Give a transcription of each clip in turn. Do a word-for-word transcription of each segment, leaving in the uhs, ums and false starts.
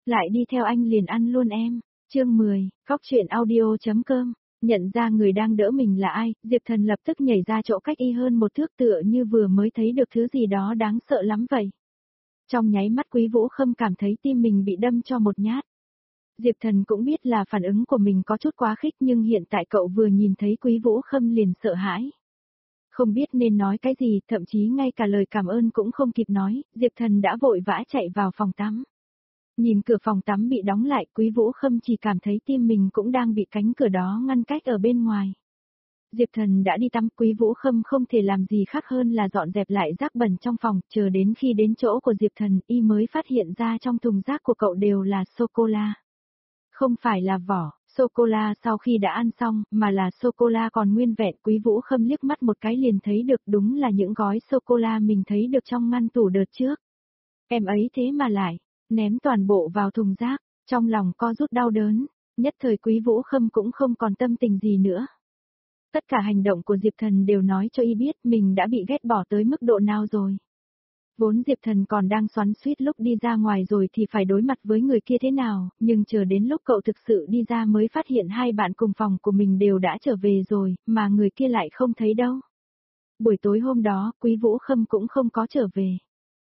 Lại đi theo anh liền ăn luôn em. Chương mười, Cóc truyện audio.com. Nhận ra người đang đỡ mình là ai, Diệp Thần lập tức nhảy ra chỗ cách y hơn một thước tựa như vừa mới thấy được thứ gì đó đáng sợ lắm vậy. Trong nháy mắt Quý Vũ Khâm cảm thấy tim mình bị đâm cho một nhát. Diệp Thần cũng biết là phản ứng của mình có chút quá khích nhưng hiện tại cậu vừa nhìn thấy Quý Vũ Khâm liền sợ hãi. Không biết nên nói cái gì, thậm chí ngay cả lời cảm ơn cũng không kịp nói, Diệp Thần đã vội vã chạy vào phòng tắm. Nhìn cửa phòng tắm bị đóng lại, Quý Vũ Khâm chỉ cảm thấy tim mình cũng đang bị cánh cửa đó ngăn cách ở bên ngoài. Diệp Thần đã đi tắm, Quý Vũ Khâm không thể làm gì khác hơn là dọn dẹp lại rác bẩn trong phòng, chờ đến khi đến chỗ của Diệp Thần, y mới phát hiện ra trong thùng rác của cậu đều là sô-cô-la. Không phải là vỏ, sô-cô-la sau khi đã ăn xong, mà là sô-cô-la còn nguyên vẹn. Quý Vũ Khâm liếc mắt một cái liền thấy được đúng là những gói sô-cô-la mình thấy được trong ngăn tủ đợt trước. Em ấy thế mà lại ném toàn bộ vào thùng rác, trong lòng co rút đau đớn, nhất thời Quý Vũ Khâm cũng không còn tâm tình gì nữa. Tất cả hành động của Diệp Thần đều nói cho y biết mình đã bị ghét bỏ tới mức độ nào rồi. Vốn Diệp Thần còn đang xoắn xuýt lúc đi ra ngoài rồi thì phải đối mặt với người kia thế nào, nhưng chờ đến lúc cậu thực sự đi ra mới phát hiện hai bạn cùng phòng của mình đều đã trở về rồi, mà người kia lại không thấy đâu. Buổi tối hôm đó, Quý Vũ Khâm cũng không có trở về.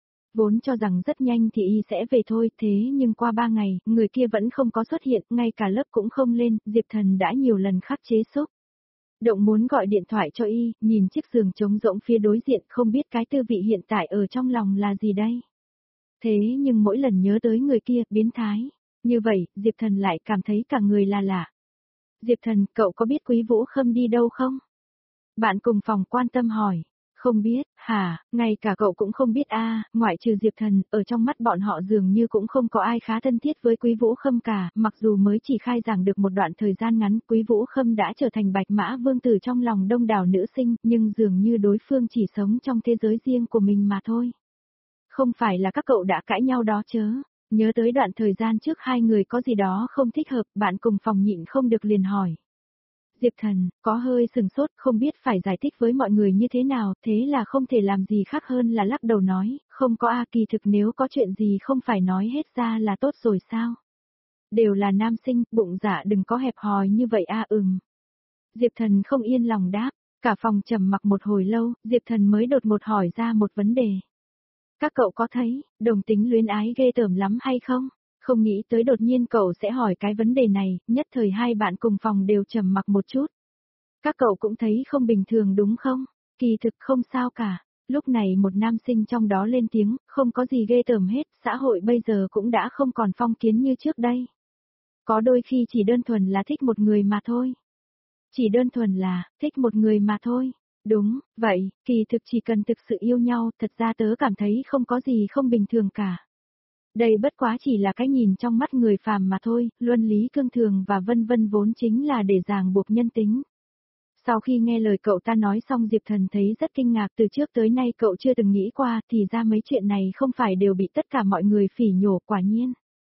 Vốn cho rằng rất nhanh thì y sẽ về thôi, thế nhưng qua ba ngày, người kia vẫn không có xuất hiện, ngay cả lớp cũng không lên, Diệp Thần đã nhiều lần khắc chế xúc động muốn gọi điện thoại cho y, nhìn chiếc giường trống rỗng phía đối diện không biết cái tư vị hiện tại ở trong lòng là gì đây. Thế nhưng mỗi lần nhớ tới người kia, biến thái, như vậy, Diệp Thần lại cảm thấy cả người là lạ. Diệp Thần, cậu có biết Quý Vũ Khâm đi đâu không? Bạn cùng phòng quan tâm hỏi. Không biết, hả, ngay cả cậu cũng không biết a, ngoại trừ Diệp Thần, ở trong mắt bọn họ dường như cũng không có ai khá thân thiết với Quý Vũ Khâm cả, mặc dù mới chỉ khai giảng được một đoạn thời gian ngắn, Quý Vũ Khâm đã trở thành bạch mã vương tử trong lòng đông đảo nữ sinh, nhưng dường như đối phương chỉ sống trong thế giới riêng của mình mà thôi. Không phải là các cậu đã cãi nhau đó chớ, nhớ tới đoạn thời gian trước hai người có gì đó không thích hợp, bạn cùng phòng nhịn không được liền hỏi. Diệp Thần, có hơi sừng sốt, không biết phải giải thích với mọi người như thế nào, thế là không thể làm gì khác hơn là lắc đầu nói, không có a, kỳ thực nếu có chuyện gì không phải nói hết ra là tốt rồi sao? Đều là nam sinh, bụng dạ đừng có hẹp hòi như vậy a. Ừm. Diệp Thần không yên lòng đáp, cả phòng trầm mặc một hồi lâu, Diệp Thần mới đột ngột hỏi ra một vấn đề. Các cậu có thấy, đồng tính luyến ái ghê tởm lắm hay không? Không nghĩ tới đột nhiên cậu sẽ hỏi cái vấn đề này, nhất thời hai bạn cùng phòng đều trầm mặc một chút. Các cậu cũng thấy không bình thường đúng không? Kỳ thực không sao cả. Lúc này một nam sinh trong đó lên tiếng, không có gì ghê tởm hết, xã hội bây giờ cũng đã không còn phong kiến như trước đây. Có đôi khi chỉ đơn thuần là thích một người mà thôi. Chỉ đơn thuần là, thích một người mà thôi. Đúng, vậy, kỳ thực chỉ cần thực sự yêu nhau, thật ra tớ cảm thấy không có gì không bình thường cả. Đây bất quá chỉ là cái nhìn trong mắt người phàm mà thôi, luân lý cương thường và vân vân vốn chính là để ràng buộc nhân tính. Sau khi nghe lời cậu ta nói xong Diệp Thần thấy rất kinh ngạc, từ trước tới nay cậu chưa từng nghĩ qua thì ra mấy chuyện này không phải đều bị tất cả mọi người phỉ nhổ, quả nhiên.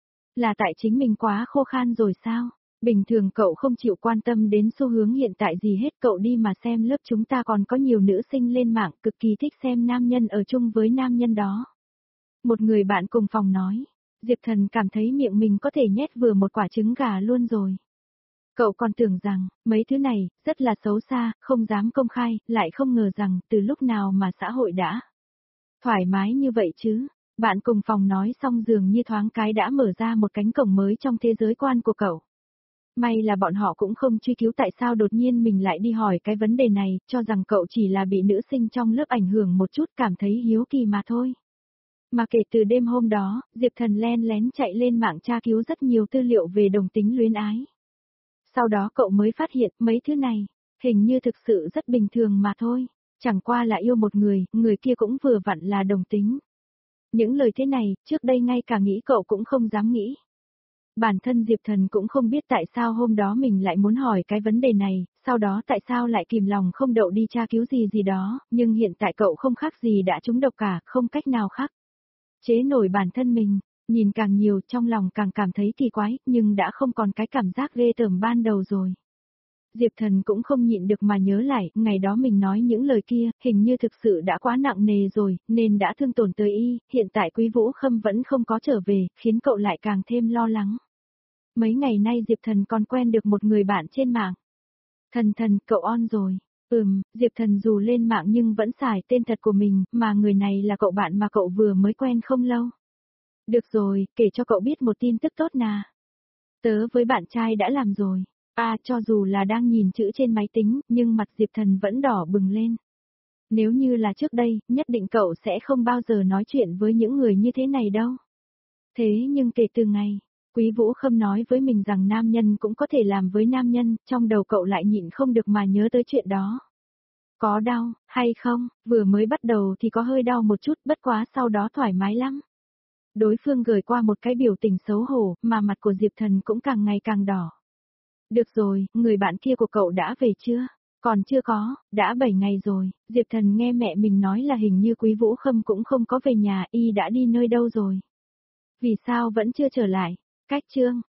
Là tại chính mình quá khô khan rồi sao? Bình thường cậu không chịu quan tâm đến xu hướng hiện tại gì hết, cậu đi mà xem lớp chúng ta còn có nhiều nữ sinh lên mạng cực kỳ thích xem nam nhân ở chung với nam nhân đó. Một người bạn cùng phòng nói, Diệp Thần cảm thấy miệng mình có thể nhét vừa một quả trứng gà luôn rồi. Cậu còn tưởng rằng, mấy thứ này, rất là xấu xa, không dám công khai, lại không ngờ rằng, từ lúc nào mà xã hội đã thoải mái như vậy chứ. Bạn cùng phòng nói xong dường như thoáng cái đã mở ra một cánh cổng mới trong thế giới quan của cậu. May là bọn họ cũng không truy cứu tại sao đột nhiên mình lại đi hỏi cái vấn đề này, cho rằng cậu chỉ là bị nữ sinh trong lớp ảnh hưởng một chút, cảm thấy hiếu kỳ mà thôi. Mà kể từ đêm hôm đó, Diệp Thần len lén chạy lên mạng tra cứu rất nhiều tư liệu về đồng tính luyến ái. Sau đó cậu mới phát hiện mấy thứ này, hình như thực sự rất bình thường mà thôi, chẳng qua là yêu một người, người kia cũng vừa vặn là đồng tính. Những lời thế này, trước đây ngay cả nghĩ cậu cũng không dám nghĩ. Bản thân Diệp Thần cũng không biết tại sao hôm đó mình lại muốn hỏi cái vấn đề này, sau đó tại sao lại kìm lòng không đậu đi tra cứu gì gì đó, nhưng hiện tại cậu không khác gì đã trúng độc cả, không cách nào khác chế nổi bản thân mình, nhìn càng nhiều trong lòng càng cảm thấy kỳ quái, nhưng đã không còn cái cảm giác ghê tởm ban đầu rồi. Diệp Thần cũng không nhịn được mà nhớ lại, ngày đó mình nói những lời kia, hình như thực sự đã quá nặng nề rồi, nên đã thương tổn tới y, hiện tại Quý Vũ Khâm vẫn không có trở về, khiến cậu lại càng thêm lo lắng. Mấy ngày nay Diệp Thần còn quen được một người bạn trên mạng. Thần thần, cậu on rồi. Ừm, Diệp Thần dù lên mạng nhưng vẫn xài tên thật của mình, mà người này là cậu bạn mà cậu vừa mới quen không lâu. Được rồi, kể cho cậu biết một tin tức tốt nà. Tớ với bạn trai đã làm rồi. À, cho dù là đang nhìn chữ trên máy tính, nhưng mặt Diệp Thần vẫn đỏ bừng lên. Nếu như là trước đây, nhất định cậu sẽ không bao giờ nói chuyện với những người như thế này đâu. Thế nhưng kể từ ngày, Quý Vũ Khâm nói với mình rằng nam nhân cũng có thể làm với nam nhân, trong đầu cậu lại nhịn không được mà nhớ tới chuyện đó. Có đau, hay không, vừa mới bắt đầu thì có hơi đau một chút, bất quá sau đó thoải mái lắm. Đối phương gửi qua một cái biểu tình xấu hổ, mà mặt của Diệp Thần cũng càng ngày càng đỏ. Được rồi, người bạn kia của cậu đã về chưa? Còn chưa có, đã bảy ngày rồi, Diệp Thần nghe mẹ mình nói là hình như Quý Vũ Khâm cũng không có về nhà, y đã đi nơi đâu rồi. Vì sao vẫn chưa trở lại? Cách chương,